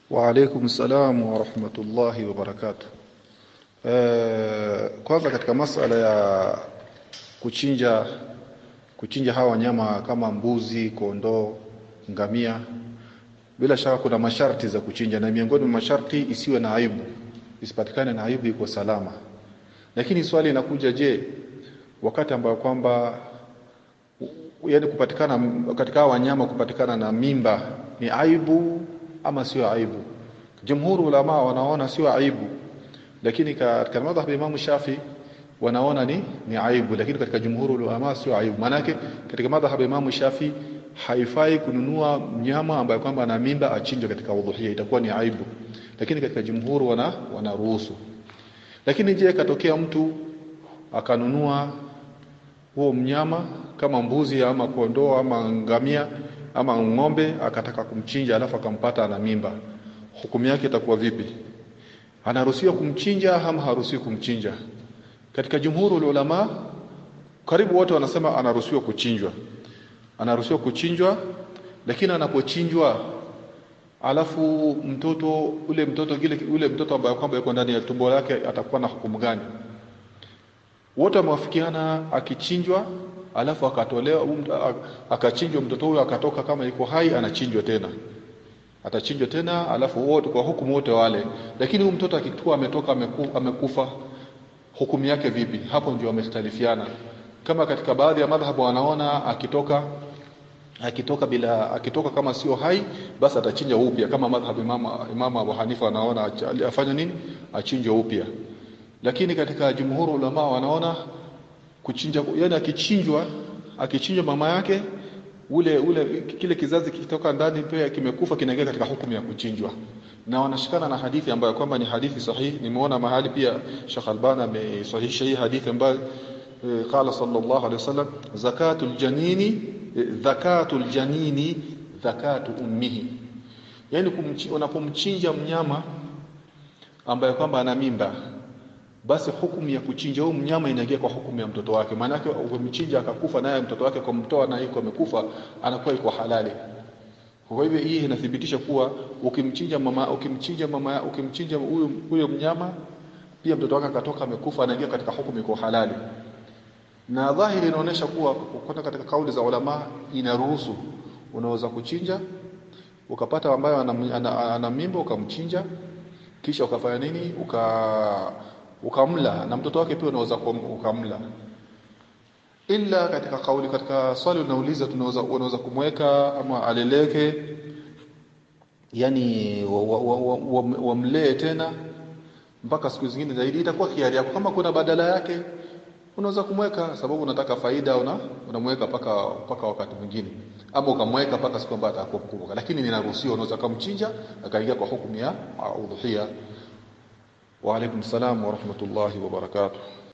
Wa alaikum salam wa rahmatullahi wa barakatuh. Kwanza katika masala ya kuchinja hawa wanyama kama mbuzi, kondoo, ngamia, bila shaka kuna masharti za kuchinja, na miongoni mwa masharti isiwe na aibu, isipatikane na aibu, iko salama. Lakini swali linakuja, je, wakati ambao kwamba yani kupatikana katika hawa wanyama kupatikana na mimba ni aibu ama sio aibu? Jumhur ulama wanaona sio aibu, lakini katika madhhabi ya Imam Shafi wanaona ni aibu, lakini katika jumhur ulama sio aibu. Maana yake katika madhhabi ya Imam Shafi haifai kununua mnyama ambaye kwamba ana mimba achinjwe katika udhuhia, itakuwa ni aibu, lakini katika jumhur wanaruhusu. Lakini je, katokea mtu akanunua huo mnyama kama mbuzi ama kondoo ama ngamia ama ng'ombe, akataka kumchinja alafu akampata ana mimba, hukumu yake itakuwa vipi? Anaruhusiwa kumchinja ama haruhusiwi kumchinja? Katika jumhurul ulama karibu wote wanasema anaruhusiwa kuchinjwa. Anaruhusiwa kuchinjwa, lakini anapochinjwa alafu ule mtoto ambaye kwamba yuko ndani ya tumbo lake atakuwa na hukumu gani? Wote wamewafikiana akichinjwa alafu akatolewa akachinjwa, mtoto huyo akatoka kama yuko hai, anachinjwa tena, atachinjwa tena, alafu wote kwa hukumu wote wale. Lakini huyu mtoto akitoka amekufa, hukumu yake vipi? Hapo ndio wamestalifiana. Kama katika baadhi ya madhhabu wanaona akitoka kama sio hai, basi atachinja upya, kama madhhabu Imam Abu Hanifa anaona afanye nini, achinje upya. Lakini katika jumhur ulama wanaona kuchinja, yani akichinjwa mama yake kile kizazi kikitoka ndani pia kimekufa, kinaingia katika hukumu ya kuchinjwa. Na wanashikana na hadithi ambayo kwamba ni hadithi sahihi. Nimeona mahali pia Sheikh Albani amesahihisha hii hadithi ambayo qala sallallahu alaihi wasallam, zakatul janini zakatu ummihi. Yani unapomchinja mnyama ambaye kwamba ana mimba, basi hukumu ya kuchinja huyo mnyama inaingia kwa hukumu ya mtoto wake. Maana yake ukimchinja akakufa naye mtoto wake kumtoa na yuko amekufa, anakuwa yuko halali. Kwa hivyo hii inathibitisha kuwa ukimchinja huyo mnyama pia mtoto wake akatoka amekufa, anaingia katika hukumu iko halali. Na dhahiri inaonyesha kuwa kwa katika kauli za ulama inaruhusu, unaweza kuchinja ukapata ambayo ana mimba ukamchinja, kisha ukafanya nini, ukamla, na mtoto wake pia unaweza ukamla. Ila katika swali unauliza unaweza kumweka ama aleleke, yani wamlee tena mpaka siku zingine zaidi, itakuwa hiari yako. Kama kuna badala yake unaweza kumweka, sababu unataka faida, unamweka paka wakati mwingine, ama ukamweka paka siku ambayo atakuwa mkubwa. Lakini ninaruhusiwa, unaweza kumchinja akaingia kwa hukumu ya udhuhia. Wa alaikum salam wa rahmatullahi wa barakatuh.